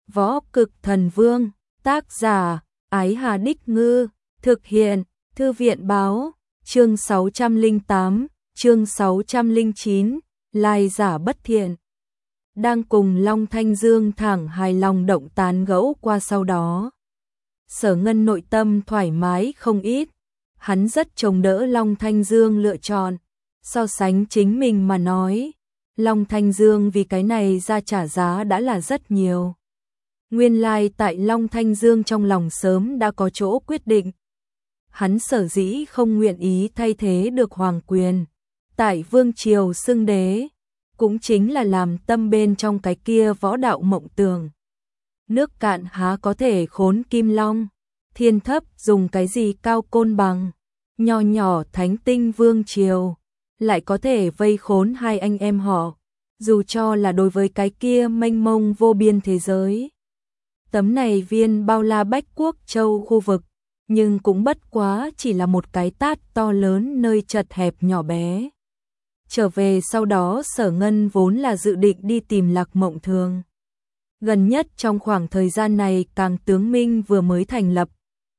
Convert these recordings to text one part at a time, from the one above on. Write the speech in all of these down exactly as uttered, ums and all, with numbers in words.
Võ Cực Thần Vương, tác giả, Ái Hà Đích Ngư, thực hiện, Thư viện Báo, chương sáu trăm lẻ tám, chương sáu trăm lẻ chín, lai giả bất thiện. Đang cùng Long Thanh Dương thẳng hài lòng động tán gẫu qua sau đó. Sở Ngân nội tâm thoải mái không ít, hắn rất trông đỡ Long Thanh Dương lựa chọn, so sánh chính mình mà nói. Long Thanh Dương vì cái này ra trả giá đã là rất nhiều. Nguyên lai tại Long Thanh Dương trong lòng sớm đã có chỗ quyết định. Hắn sở dĩ không nguyện ý thay thế được hoàng quyền, tại vương triều xưng đế, cũng chính là làm tâm bên trong cái kia võ đạo mộng tưởng. Nước cạn há có thể khốn kim long, thiên thấp dùng cái gì cao côn bằng, nho nhỏ thánh tinh vương triều, lại có thể vây khốn hai anh em họ, dù cho là đối với cái kia mênh mông vô biên thế giới. Tấm này viên bao la bách quốc châu khu vực, nhưng cũng bất quá chỉ là một cái tát to lớn nơi chật hẹp nhỏ bé. Trở về sau đó Sở Ngân vốn là dự định đi tìm Lạc Mộng Thường. Gần nhất trong khoảng thời gian này Càng Tướng Minh vừa mới thành lập.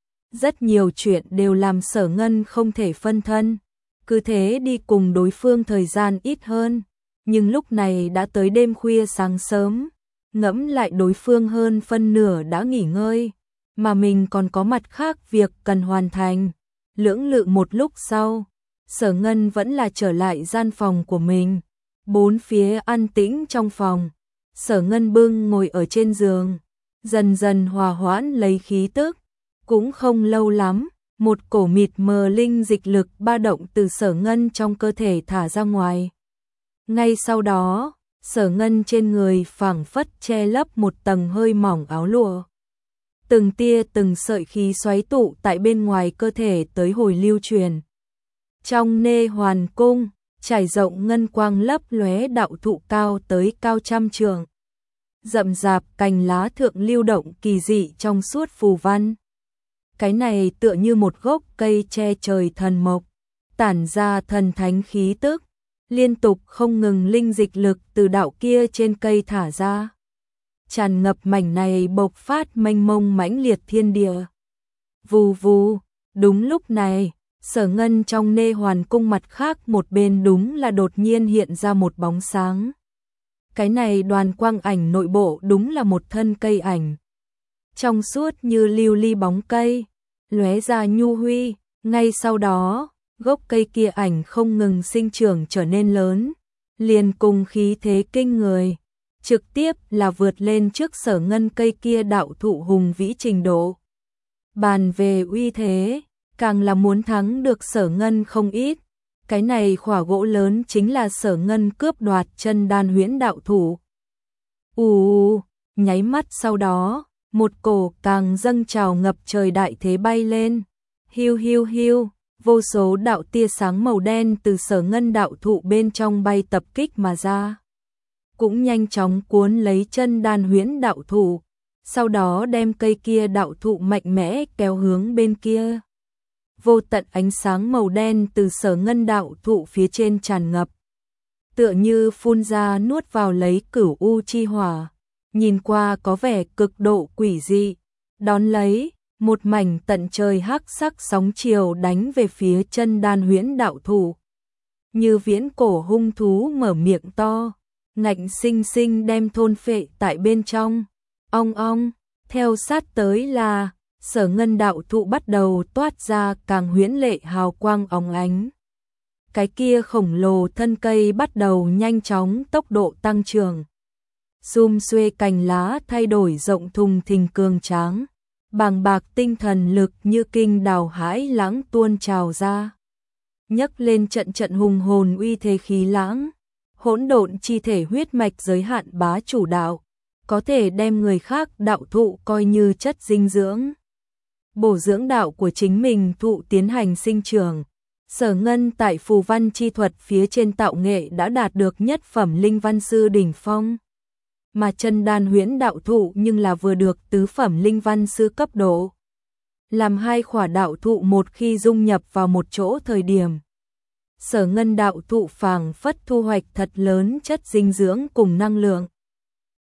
Rất nhiều chuyện đều làm Sở Ngân không thể phân thân, cứ thế đi cùng đối phương thời gian ít hơn. Nhưng lúc này đã tới đêm khuya sáng sớm, ngẫm lại đối phương hơn phân nửa đã nghỉ ngơi, mà mình còn có mặt khác việc cần hoàn thành. Lưỡng lự một lúc sau, Sở Ngân vẫn là trở lại gian phòng của mình. Bốn phía an tĩnh trong phòng, Sở Ngân bưng ngồi ở trên giường, dần dần hòa hoãn lấy khí tức. Cũng không lâu lắm, một cổ mịt mờ linh dịch lực ba động từ Sở Ngân trong cơ thể thả ra ngoài. Ngay sau đó, Sở Ngân trên người phảng phất che lấp một tầng hơi mỏng áo lụa. Từng tia từng sợi khí xoáy tụ tại bên ngoài cơ thể tới hồi lưu truyền. Trong Nê Hoàn Cung, trải rộng ngân quang lấp lóe đạo thụ cao tới cao trăm trượng. Rậm rạp cành lá thượng lưu động kỳ dị trong suốt phù văn. Cái này tựa như một gốc cây che trời thần mộc, tản ra thần thánh khí tức, liên tục không ngừng linh dịch lực từ đạo kia trên cây thả ra. Tràn ngập mảnh này bộc phát mênh mông mãnh liệt thiên địa. Vù vù, đúng lúc này, Sở Ngân trong Nê Hoàn Cung mặt khác một bên đúng là đột nhiên hiện ra một bóng sáng. Cái này đoàn quang ảnh nội bộ đúng là một thân cây ảnh. Trong suốt như lưu ly bóng cây, lóe ra nhu huy, ngay sau đó, gốc cây kia ảnh không ngừng sinh trưởng trở nên lớn, liền cùng khí thế kinh người, trực tiếp là vượt lên trước Sở Ngân cây kia đạo thụ hùng vĩ trình độ. Bàn về uy thế, càng là muốn thắng được Sở Ngân không ít. Cái này khỏa gỗ lớn chính là Sở Ngân cướp đoạt chân đan huyễn đạo thủ. Ù, nháy mắt sau đó, một cổ càng dâng trào ngập trời đại thế bay lên. Hiu hiu hiu, vô số đạo tia sáng màu đen từ Sở Ngân đạo thụ bên trong bay tập kích mà ra. Cũng nhanh chóng cuốn lấy chân đan huyễn đạo thủ, sau đó đem cây kia đạo thụ mạnh mẽ kéo hướng bên kia. Vô tận ánh sáng màu đen từ Sở Ngân đạo thụ phía trên tràn ngập, tựa như phun ra nuốt vào lấy cửu u chi hỏa, nhìn qua có vẻ cực độ quỷ dị. Đón lấy, một mảnh tận trời hắc sắc sóng chiều đánh về phía chân đan huyễn đạo thụ. Như viễn cổ hung thú mở miệng to, ngạnh sinh sinh đem thôn phệ tại bên trong. Ong ong, theo sát tới là Sở Ngân đạo thụ bắt đầu toát ra càng huyễn lệ hào quang óng ánh. Cái kia khổng lồ thân cây bắt đầu nhanh chóng tốc độ tăng trưởng. Sum xuê cành lá thay đổi rộng thùng thình cường tráng, bàng bạc tinh thần lực như kinh đào hãi lãng tuôn trào ra. Nhấc lên trận trận hùng hồn uy thế khí lãng, hỗn độn chi thể huyết mạch giới hạn bá chủ đạo, có thể đem người khác đạo thụ coi như chất dinh dưỡng. Bổ dưỡng đạo của chính mình thụ tiến hành sinh trưởng. Sở Ngân tại phù văn chi thuật phía trên tạo nghệ đã đạt được nhất phẩm linh văn sư đỉnh phong. Mà chân đan huyễn đạo thụ nhưng là vừa được tứ phẩm linh văn sư cấp độ. Làm hai khỏa đạo thụ một khi dung nhập vào một chỗ thời điểm. Sở Ngân đạo thụ phảng phất thu hoạch thật lớn chất dinh dưỡng cùng năng lượng.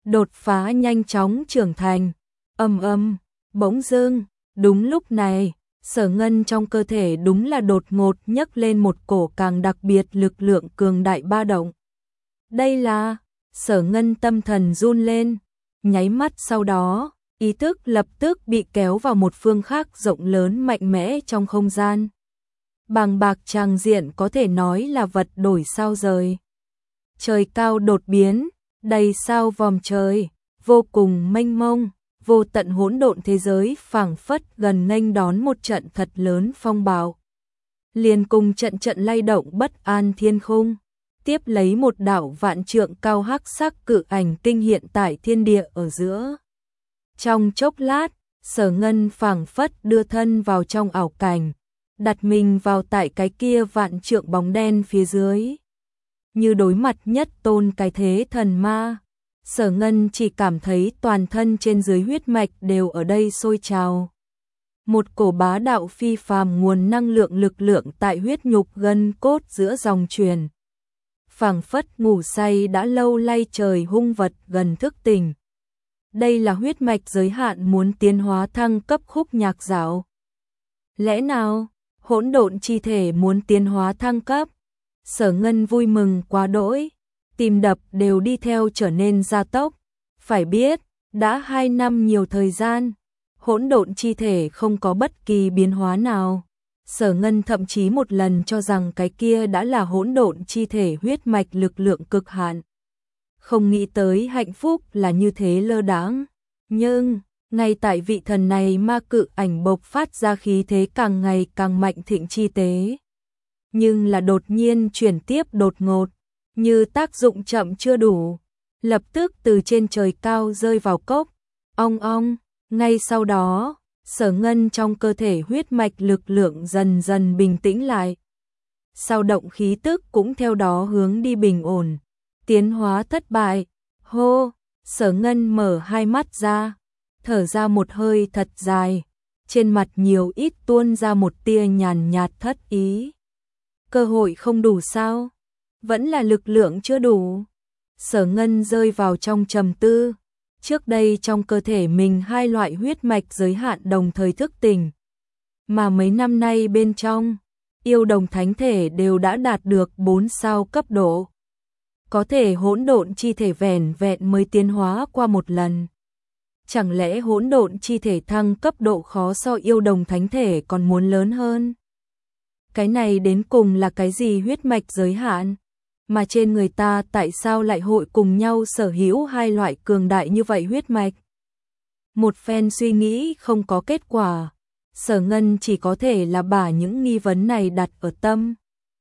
đột phá nhanh chóng trưởng thành. Ầm ầm, bỗng dưng, đúng lúc này, Sở Ngân trong cơ thể đúng là đột ngột nhấc lên một cổ càng đặc biệt lực lượng cường đại ba động. Đây là, Sở Ngân tâm thần run lên, nháy mắt sau đó, ý thức lập tức bị kéo vào một phương khác rộng lớn mạnh mẽ trong không gian. Bàng bạc tràng diện có thể nói là vật đổi sao rời. Trời cao đột biến, đầy sao vòm trời, vô cùng mênh mông, vô tận hỗn độn thế giới phảng phất gần nghênh đón một trận thật lớn phong bạo. Liền cùng trận trận lay động bất an thiên khung, tiếp lấy một đạo vạn trượng cao hắc sắc cự ảnh tinh hiện tại thiên địa ở giữa. Trong chốc lát, Sở Ngân phảng phất đưa thân vào trong ảo cảnh, đặt mình vào tại cái kia vạn trượng bóng đen phía dưới. Như đối mặt nhất tôn cái thế thần ma, Sở Ngân chỉ cảm thấy toàn thân trên dưới huyết mạch đều ở đây sôi trào. Một cổ bá đạo phi phàm nguồn năng lượng lực lượng tại huyết nhục gân cốt giữa dòng truyền. Phảng phất ngủ say đã lâu lay trời hung vật gần thức tỉnh. Đây là huyết mạch giới hạn muốn tiến hóa thăng cấp khúc nhạc dạo. Lẽ nào, hỗn độn chi thể muốn tiến hóa thăng cấp? Sở Ngân vui mừng quá đỗi, tim đập đều đi theo trở nên gia tốc. Phải biết, đã hai năm nhiều thời gian, hỗn độn chi thể không có bất kỳ biến hóa nào. Sở Ngân thậm chí một lần cho rằng cái kia đã là hỗn độn chi thể huyết mạch lực lượng cực hạn. Không nghĩ tới hạnh phúc là như thế lơ đãng. Nhưng, ngay tại vị thần này ma cự ảnh bộc phát ra khí thế càng ngày càng mạnh thịnh chi tế. Nhưng là đột nhiên chuyển tiếp đột ngột, như tác dụng chậm chưa đủ, lập tức từ trên trời cao rơi vào cốc. Ong ong, ngay sau đó, Sở Ngân trong cơ thể huyết mạch lực lượng dần dần bình tĩnh lại. Sao động khí tức cũng theo đó hướng đi bình ổn. Tiến hóa thất bại. Hô, Sở Ngân mở hai mắt ra, thở ra một hơi thật dài, trên mặt nhiều ít tuôn ra một tia nhàn nhạt thất ý. Cơ hội không đủ sao? Vẫn là lực lượng chưa đủ. Sở Ngân rơi vào trong trầm tư. Trước đây trong cơ thể mình hai loại huyết mạch giới hạn đồng thời thức tỉnh. Mà mấy năm nay bên trong, yêu đồng thánh thể đều đã đạt được bốn sao cấp độ. Có thể hỗn độn chi thể vẻn vẹn mới tiến hóa qua một lần. Chẳng lẽ hỗn độn chi thể thăng cấp độ khó so yêu đồng thánh thể còn muốn lớn hơn? Cái này đến cùng là cái gì huyết mạch giới hạn? Mà trên người ta tại sao lại hội cùng nhau sở hữu hai loại cường đại như vậy huyết mạch? Một phen suy nghĩ không có kết quả, Sở Ngân chỉ có thể là把những nghi vấn này đặt ở tâm.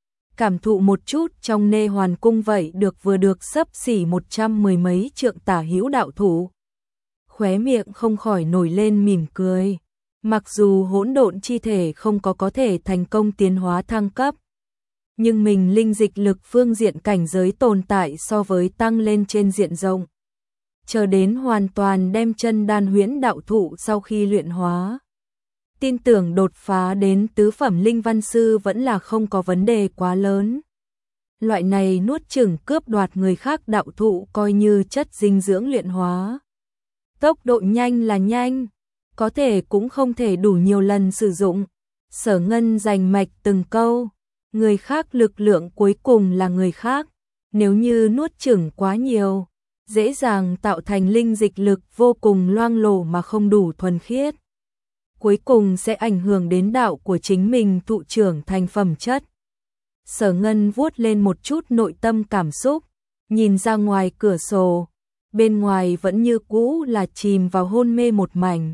Cảm thụ một chút trong Nê Hoàn Cung vậy được vừa được xấp xỉ một trăm mười mấy trượng tả hữu đạo thủ. Khóe miệng không khỏi nổi lên mỉm cười. Mặc dù hỗn độn chi thể không có có thể thành công tiến hóa thăng cấp, nhưng mình linh dịch lực phương diện cảnh giới tồn tại so với tăng lên trên diện rộng. Chờ đến hoàn toàn đem chân đan huyễn đạo thụ sau khi luyện hóa, tin tưởng đột phá đến tứ phẩm linh văn sư vẫn là không có vấn đề quá lớn. Loại này nuốt chửng cướp đoạt người khác đạo thụ coi như chất dinh dưỡng luyện hóa. Tốc độ nhanh là nhanh, có thể cũng không thể đủ nhiều lần sử dụng. Sở Ngân rành mạch từng câu, người khác lực lượng cuối cùng là người khác, nếu như nuốt chửng quá nhiều, dễ dàng tạo thành linh dịch lực vô cùng loang lổ mà không đủ thuần khiết. Cuối cùng sẽ ảnh hưởng đến đạo của chính mình thụ trưởng thành phẩm chất. Sở Ngân vuốt lên một chút nội tâm cảm xúc, nhìn ra ngoài cửa sổ, bên ngoài vẫn như cũ là chìm vào hôn mê một mảnh.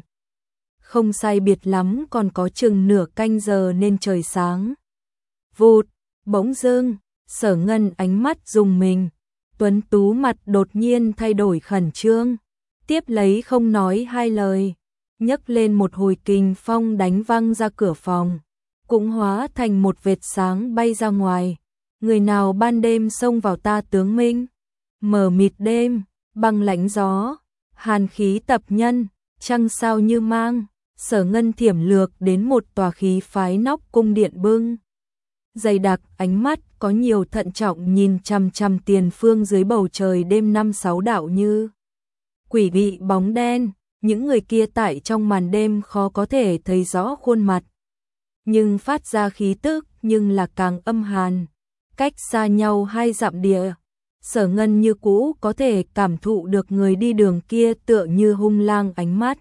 Không sai biệt lắm còn có chừng nửa canh giờ nên trời sáng. Vụt, bỗng dưng, Sở Ngân ánh mắt rùng mình, tuấn tú mặt đột nhiên thay đổi khẩn trương, tiếp lấy không nói hai lời, nhấc lên một hồi kình phong đánh văng ra cửa phòng, cũng hóa thành một vệt sáng bay ra ngoài. Người nào ban đêm xông vào ta tướng minh? Mờ mịt đêm, băng lãnh gió, hàn khí tập nhân, trăng sao như mang. Sở Ngân thiểm lược đến một tòa khí phái nóc cung điện bưng dày đặc, ánh mắt có nhiều thận trọng nhìn chằm chằm tiền phương dưới bầu trời đêm năm sáu đạo như quỷ bị bóng đen, những người kia tại trong màn đêm khó có thể thấy rõ khuôn mặt. Nhưng phát ra khí tức nhưng là càng âm hàn. Cách xa nhau hai dặm địa, Sở Ngân như cũ có thể cảm thụ được người đi đường kia tựa như hung lang ánh mắt.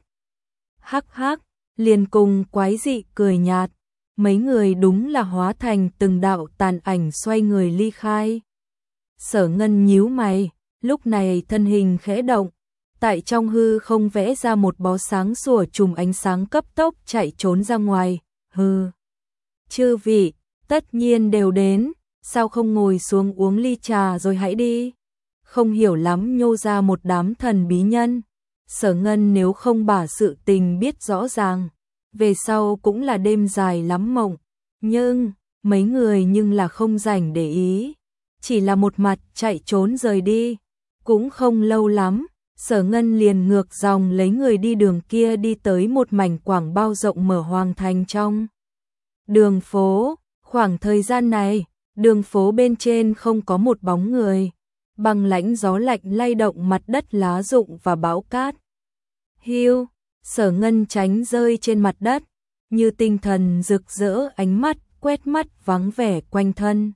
Hắc hắc, liền cùng quái dị cười nhạt, mấy người đúng là hóa thành từng đạo tàn ảnh xoay người ly khai. Sở Ngân nhíu mày, lúc này thân hình khẽ động, tại trong hư không vẽ ra một bó sáng sủa chùm ánh sáng cấp tốc chạy trốn ra ngoài. Hừ, chư vị, tất nhiên đều đến, sao không ngồi xuống uống ly trà rồi hãy đi. Không hiểu lắm nhô ra một đám thần bí nhân. Sở Ngân nếu không把sự tình biết rõ ràng, về sau cũng là đêm dài lắm mộng. Nhưng, mấy người nhưng là không rảnh để ý, chỉ là một mặt chạy trốn rời đi. Cũng không lâu lắm, Sở Ngân liền ngược dòng lấy người đi đường kia đi tới một mảnh quảng bao rộng mở hoàng thành trong đường phố. Khoảng thời gian này, đường phố bên trên không có một bóng người, băng lãnh gió lạnh lay động mặt đất lá rụng và bão cát. Hiu, Sở Ngân tránh rơi trên mặt đất, như tinh thần rực rỡ ánh mắt quét mắt vắng vẻ quanh thân.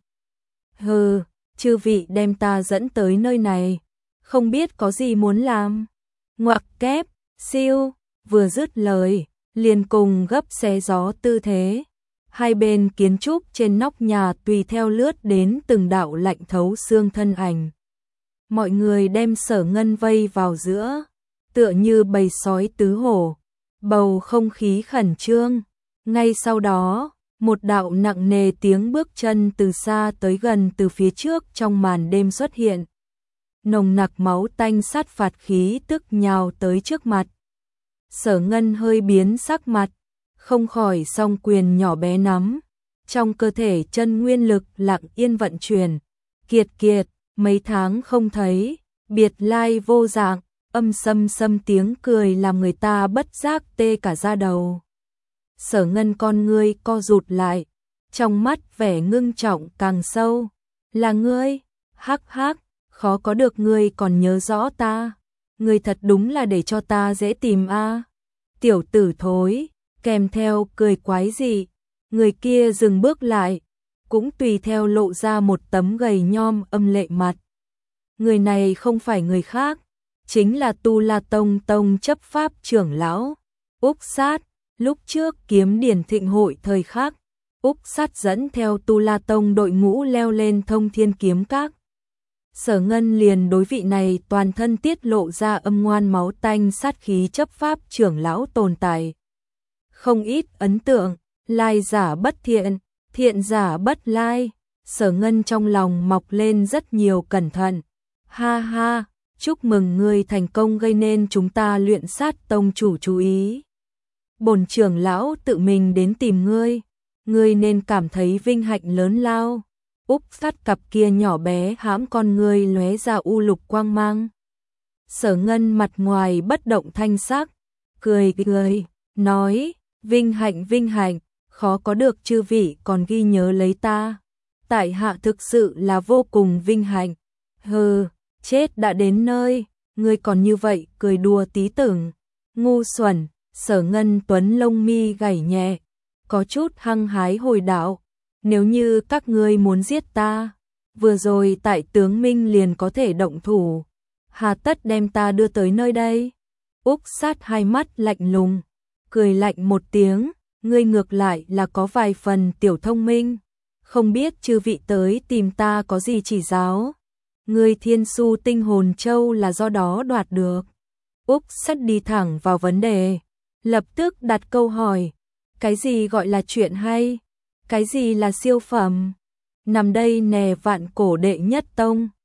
Hừ, chư vị đem ta dẫn tới nơi này, không biết có gì muốn làm. Ngoặc kép, siêu, vừa dứt lời, liền cùng gấp xé gió tư thế. Hai bên kiến trúc trên nóc nhà tùy theo lướt đến từng đạo lạnh thấu xương thân ảnh. Mọi người đem Sở Ngân vây vào giữa, tựa như bầy sói tứ hổ, bầu không khí khẩn trương. Ngay sau đó, một đạo nặng nề tiếng bước chân từ xa tới gần từ phía trước trong màn đêm xuất hiện. Nồng nặc máu tanh sát phạt khí tức nhào tới trước mặt. Sở Ngân hơi biến sắc mặt, không khỏi song quyền nhỏ bé nắm. Trong cơ thể chân nguyên lực lặng yên vận chuyển. Kiệt kiệt, mấy tháng không thấy, biệt lai vô dạng, âm sâm sâm tiếng cười làm người ta bất giác tê cả da đầu. Sở Ngân con ngươi co rụt lại, trong mắt vẻ ngưng trọng càng sâu. Là ngươi? Hắc hắc, khó có được ngươi còn nhớ rõ ta. Ngươi thật đúng là để cho ta dễ tìm a. À. Tiểu tử thối, kèm theo cười quái dị. Người kia dừng bước lại, cũng tùy theo lộ ra một tấm gầy nhom âm lệ mặt. Người này không phải người khác, chính là Tu La Tông Tông chấp pháp trưởng lão Úc Sát. Lúc trước kiếm điển thịnh hội thời khắc, Úc Sát dẫn theo Tu La Tông đội ngũ leo lên Thông Thiên Kiếm Các. Sở Ngân liền đối vị này toàn thân tiết lộ ra âm ngoan máu tanh sát khí chấp pháp trưởng lão tồn tại. Không ít ấn tượng, lai giả bất thiện, thiện giả bất lai. Sở Ngân trong lòng mọc lên rất nhiều cẩn thận. Ha ha, chúc mừng ngươi thành công gây nên chúng ta luyện sát tông chủ chú ý. Bổn trưởng lão tự mình đến tìm ngươi, ngươi nên cảm thấy vinh hạnh lớn lao. Úc Sát cặp kia nhỏ bé hãm con ngươi lóe ra u lục quang mang. Sở Ngân mặt ngoài bất động thanh sắc, cười cười, nói, vinh hạnh vinh hạnh, khó có được chư vị còn ghi nhớ lấy ta. Tại hạ thực sự là vô cùng vinh hạnh. Hừ, chết đã đến nơi, ngươi còn như vậy cười đùa tí tưởng, ngu xuẩn. Sở Ngân tuấn lông mi gảy nhẹ, có chút hăng hái hồi đạo. Nếu như các ngươi muốn giết ta, vừa rồi tại tướng Minh liền có thể động thủ, hà tất đem ta đưa tới nơi đây. Úc Sát hai mắt lạnh lùng, cười lạnh một tiếng, ngươi ngược lại là có vài phần tiểu thông minh, không biết chư vị tới tìm ta có gì chỉ giáo. Ngươi Thiên Su Tinh Hồn Châu là do đó đoạt được. Úc Sát đi thẳng vào vấn đề, lập tức đặt câu hỏi, cái gì gọi là chuyện hay? Cái gì là siêu phẩm? Nằm đây nè vạn cổ đệ nhất tông,